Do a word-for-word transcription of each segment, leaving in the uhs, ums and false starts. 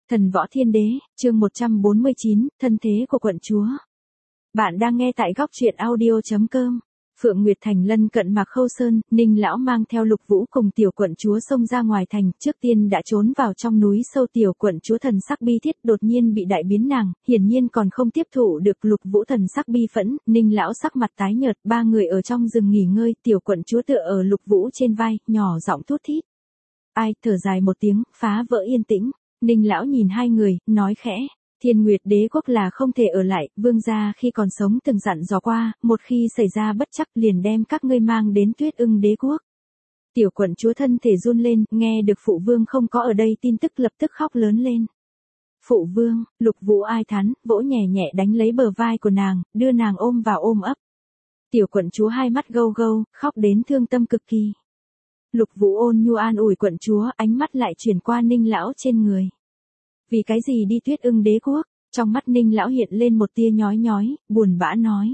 Thần Võ Thiên Đế, chương một trăm bốn mươi chín, thân thế của quận chúa. Bạn đang nghe tại góc truyện audio chấm com. Phượng Nguyệt Thành lân cận Mạc Khâu Sơn, Ninh lão mang theo Lục Vũ cùng tiểu quận chúa xông ra ngoài thành, trước tiên đã trốn vào trong núi sâu. Tiểu quận chúa thần sắc bi thiết đột nhiên bị đại biến, nàng hiển nhiên còn không tiếp thụ được Lục Vũ thần sắc bi phẫn. Ninh lão sắc mặt tái nhợt, ba người ở trong rừng nghỉ ngơi, tiểu quận chúa tựa ở Lục Vũ trên vai, nhỏ giọng thút thít. Ai, thở dài một tiếng, phá vỡ yên tĩnh. Ninh lão nhìn hai người, nói khẽ, Thiên Nguyệt Đế quốc là không thể ở lại, vương gia khi còn sống từng dặn dò qua, một khi xảy ra bất trắc liền đem các ngươi mang đến Tuyết Ưng Đế quốc. Tiểu quận chúa thân thể run lên, nghe được phụ vương không có ở đây tin tức lập tức khóc lớn lên. Phụ vương, Lục Vũ ai thán, vỗ nhẹ nhẹ đánh lấy bờ vai của nàng, đưa nàng ôm vào ôm ấp. Tiểu quận chúa hai mắt gâu gâu, khóc đến thương tâm cực kỳ. Lục Vũ ôn nhu an ủi quận chúa, ánh mắt lại chuyển qua Ninh lão trên người. Vì cái gì đi Tuyết Ưng Đế quốc? Trong mắt Ninh lão hiện lên một tia nhói nhói, buồn bã nói.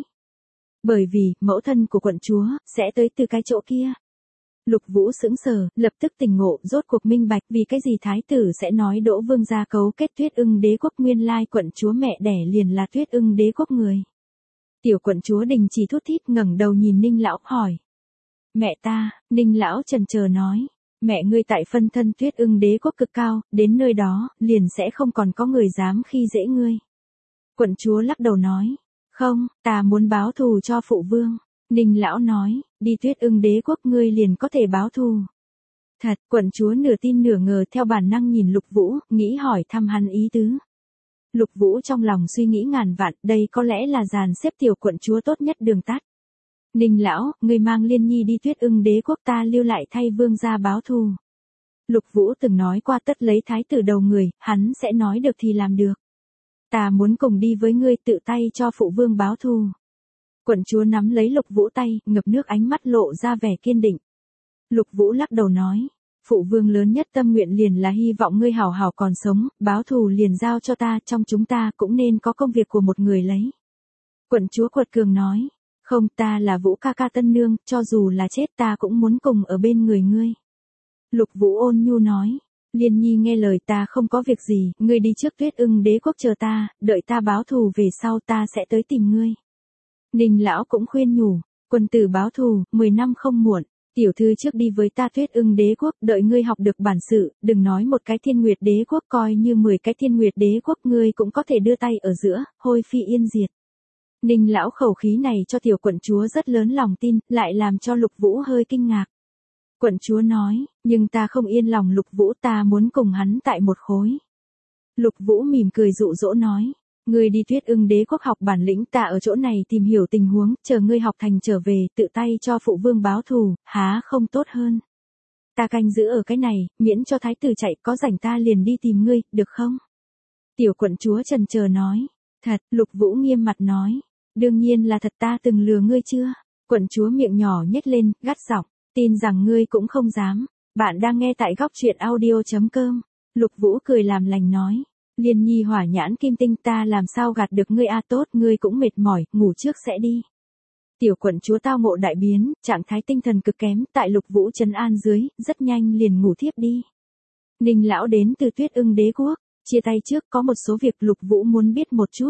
Bởi vì, mẫu thân của quận chúa, sẽ tới từ cái chỗ kia. Lục Vũ sững sờ, lập tức tỉnh ngộ, rốt cuộc minh bạch vì cái gì thái tử sẽ nói Đỗ vương gia cấu kết Tuyết Ưng Đế quốc, nguyên lai quận chúa mẹ đẻ liền là Tuyết Ưng Đế quốc người. Tiểu quận chúa đình chỉ thút thít, ngẩng đầu nhìn Ninh lão, hỏi. Mẹ ta, Ninh lão chần chờ nói. Mẹ ngươi tại phân thân Tuyết Ưng Đế quốc cực cao, đến nơi đó, liền sẽ không còn có người dám khi dễ ngươi. Quận chúa lắc đầu nói. Không, ta muốn báo thù cho phụ vương. Ninh lão nói, đi Tuyết Ưng Đế quốc ngươi liền có thể báo thù. Thật, quận chúa nửa tin nửa ngờ, theo bản năng nhìn Lục Vũ, nghĩ hỏi thăm hắn ý tứ. Lục Vũ trong lòng suy nghĩ ngàn vạn, đây có lẽ là dàn xếp tiểu quận chúa tốt nhất đường tắt. Ninh lão, ngươi mang Liên Nhi đi Tuyết Ưng Đế quốc, ta lưu lại thay vương gia báo thù. Lục Vũ từng nói qua tất lấy thái tử đầu người, hắn sẽ nói được thì làm được. Ta muốn cùng đi với ngươi, tự tay cho phụ vương báo thù. Quận chúa nắm lấy Lục Vũ tay, ngập nước, ánh mắt lộ ra vẻ kiên định. Lục Vũ lắc đầu nói, phụ vương lớn nhất tâm nguyện liền là hy vọng ngươi hảo hảo còn sống, báo thù liền giao cho ta, trong chúng ta cũng nên có công việc của một người lấy. Quận chúa quật cường nói. Không, ta là Vũ ca ca tân nương, cho dù là chết ta cũng muốn cùng ở bên người ngươi. Lục Vũ ôn nhu nói, Liên Nhi nghe lời, ta không có việc gì, ngươi đi trước Tuyết Ưng Đế quốc chờ ta, đợi ta báo thù về sau ta sẽ tới tìm ngươi. Ninh lão cũng khuyên nhủ, quân tử báo thù, mười năm không muộn, tiểu thư trước đi với ta Tuyết Ưng Đế quốc, đợi ngươi học được bản sự, đừng nói một cái Thiên Nguyệt Đế quốc, coi như mười cái Thiên Nguyệt Đế quốc ngươi cũng có thể đưa tay ở giữa, hôi phi yên diệt. Ninh lão khẩu khí này cho tiểu quận chúa rất lớn lòng tin, lại làm cho Lục Vũ hơi kinh ngạc. Quận chúa nói, nhưng ta không yên lòng Lục Vũ, ta muốn cùng hắn tại một khối. Lục Vũ mỉm cười dụ dỗ nói, ngươi đi Tuyết Ưng Đế quốc học bản lĩnh, ta ở chỗ này tìm hiểu tình huống, chờ ngươi học thành trở về, tự tay cho phụ vương báo thù, há không tốt hơn. Ta canh giữ ở cái này, miễn cho thái tử chạy, có rảnh ta liền đi tìm ngươi, được không? Tiểu quận chúa chần chờ nói, thật, Lục Vũ nghiêm mặt nói. Đương nhiên là thật, ta từng lừa ngươi chưa? Quận chúa miệng nhỏ nhếch lên, gắt giọng, tin rằng ngươi cũng không dám. Bạn đang nghe tại góc truyện audio chấm com. Lục Vũ cười làm lành nói, Liên Nhi hỏa nhãn kim tinh, ta làm sao gạt được ngươi a, tốt, ngươi cũng mệt mỏi, ngủ trước sẽ đi. Tiểu quận chúa tao ngộ đại biến, trạng thái tinh thần cực kém, tại Lục Vũ trấn an dưới, rất nhanh liền ngủ thiếp đi. Ninh lão đến từ Tuyết Ưng Đế quốc, chia tay trước, có một số việc Lục Vũ muốn biết một chút.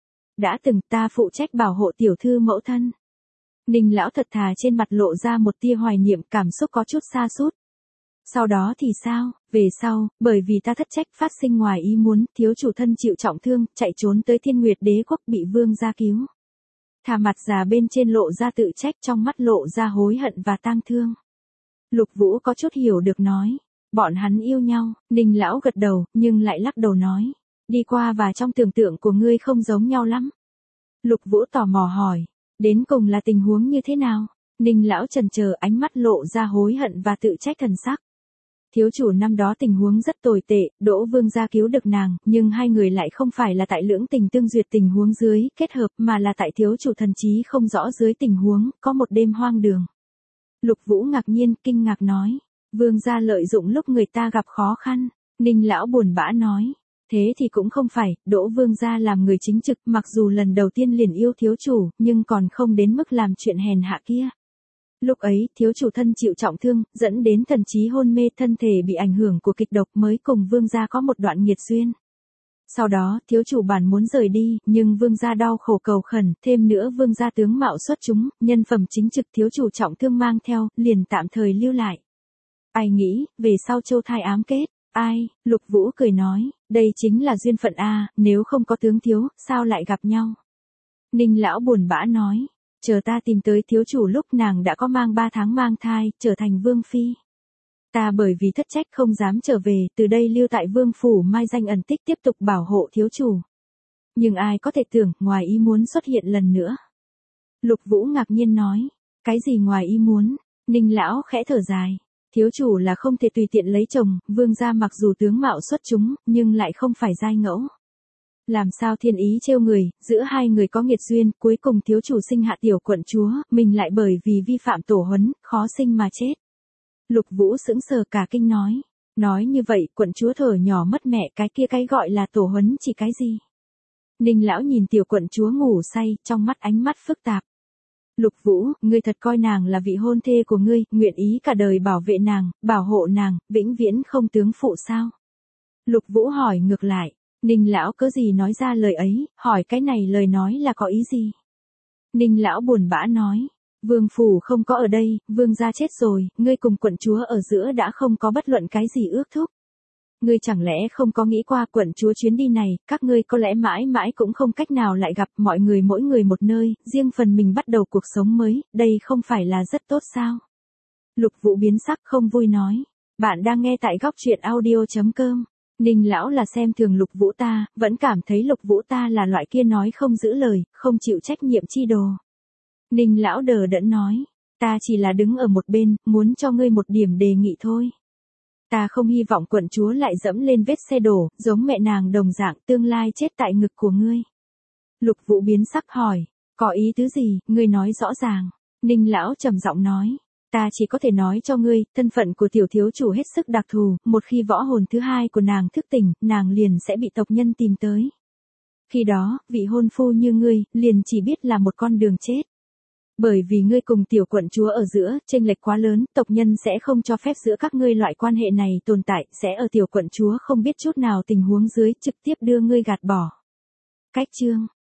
Đã từng ta phụ trách bảo hộ tiểu thư mẫu thân. Ninh lão thật thà, trên mặt lộ ra một tia hoài niệm, cảm xúc có chút sa sút. Sau đó thì sao? Về sau, bởi vì ta thất trách phát sinh ngoài ý muốn, thiếu chủ thân chịu trọng thương, chạy trốn tới Thiên Nguyệt Đế quốc, bị vương gia cứu. Thà mặt già bên trên lộ ra tự trách, trong mắt lộ ra hối hận và tang thương. Lục Vũ có chút hiểu được nói, bọn hắn yêu nhau. Ninh lão gật đầu, nhưng lại lắc đầu nói, đi qua và trong tưởng tượng của ngươi không giống nhau lắm. Lục Vũ tò mò hỏi, đến cùng là tình huống như thế nào? Ninh lão chần chờ, ánh mắt lộ ra hối hận và tự trách thần sắc. Thiếu chủ năm đó tình huống rất tồi tệ, Đỗ vương gia cứu được nàng, nhưng hai người lại không phải là tại lưỡng tình tương duyệt tình huống dưới kết hợp, mà là tại thiếu chủ thần trí không rõ dưới tình huống, có một đêm hoang đường. Lục Vũ ngạc nhiên, kinh ngạc nói, vương gia lợi dụng lúc người ta gặp khó khăn. Ninh lão buồn bã nói, thế thì cũng không phải, Đỗ vương gia làm người chính trực, mặc dù lần đầu tiên liền yêu thiếu chủ, nhưng còn không đến mức làm chuyện hèn hạ kia. Lúc ấy, thiếu chủ thân chịu trọng thương, dẫn đến thần trí hôn mê, thân thể bị ảnh hưởng của kịch độc, mới cùng vương gia có một đoạn nghiệt duyên. Sau đó, thiếu chủ bản muốn rời đi, nhưng vương gia đau khổ cầu khẩn, thêm nữa vương gia tướng mạo xuất chúng, nhân phẩm chính trực thiếu chủ trọng thương mang theo, liền tạm thời lưu lại. Ai nghĩ, về sau châu thai ám kết, ai, Lục Vũ cười nói, đây chính là duyên phận a, nếu không có tướng thiếu, sao lại gặp nhau. Ninh lão buồn bã nói, chờ ta tìm tới thiếu chủ lúc nàng đã có mang ba tháng mang thai, trở thành vương phi. Ta bởi vì thất trách không dám trở về, từ đây lưu tại vương phủ mai danh ẩn tích tiếp tục bảo hộ thiếu chủ. Nhưng ai có thể tưởng, ngoài ý muốn xuất hiện lần nữa. Lục Vũ ngạc nhiên nói, cái gì ngoài ý muốn, Ninh lão khẽ thở dài. Thiếu chủ là không thể tùy tiện lấy chồng, vương gia mặc dù tướng mạo xuất chúng, nhưng lại không phải giai ngẫu. Làm sao thiên ý trêu người, giữa hai người có nghiệt duyên, cuối cùng thiếu chủ sinh hạ tiểu quận chúa, mình lại bởi vì vi phạm tổ huấn, khó sinh mà chết. Lục Vũ sững sờ cả kinh nói. Nói như vậy, quận chúa thở nhỏ mất mẹ, cái kia cái gọi là tổ huấn chỉ cái gì? Ninh lão nhìn tiểu quận chúa ngủ say, trong mắt ánh mắt phức tạp. Lục Vũ, ngươi thật coi nàng là vị hôn thê của ngươi, nguyện ý cả đời bảo vệ nàng, bảo hộ nàng, vĩnh viễn không tướng phụ sao? Lục Vũ hỏi ngược lại, Ninh lão cớ gì nói ra lời ấy, hỏi cái này lời nói là có ý gì? Ninh lão buồn bã nói, vương phủ không có ở đây, vương gia chết rồi, ngươi cùng quận chúa ở giữa đã không có bất luận cái gì ước thúc. Ngươi chẳng lẽ không có nghĩ qua quận chúa chuyến đi này, các ngươi có lẽ mãi mãi cũng không cách nào lại gặp, mọi người mỗi người một nơi, riêng phần mình bắt đầu cuộc sống mới, đây không phải là rất tốt sao? Lục Vũ biến sắc không vui nói, bạn đang nghe tại góc truyện audio chấm com. Ninh lão là xem thường Lục Vũ ta, vẫn cảm thấy Lục Vũ ta là loại kia nói không giữ lời, không chịu trách nhiệm chi đồ. Ninh lão đờ đẫn nói, ta chỉ là đứng ở một bên, muốn cho ngươi một điểm đề nghị thôi. Ta không hy vọng quận chúa lại dẫm lên vết xe đổ, giống mẹ nàng đồng dạng tương lai chết tại ngực của ngươi. Lục Vũ biến sắc hỏi, có ý tứ gì, ngươi nói rõ ràng. Ninh lão trầm giọng nói, ta chỉ có thể nói cho ngươi, thân phận của tiểu thiếu chủ hết sức đặc thù, một khi võ hồn thứ hai của nàng thức tỉnh, nàng liền sẽ bị tộc nhân tìm tới. Khi đó, vị hôn phu như ngươi, liền chỉ biết là một con đường chết. Bởi vì ngươi cùng tiểu quận chúa ở giữa, chênh lệch quá lớn, tộc nhân sẽ không cho phép giữa các ngươi loại quan hệ này tồn tại, sẽ ở tiểu quận chúa không biết chút nào tình huống dưới, trực tiếp đưa ngươi gạt bỏ. Cách chương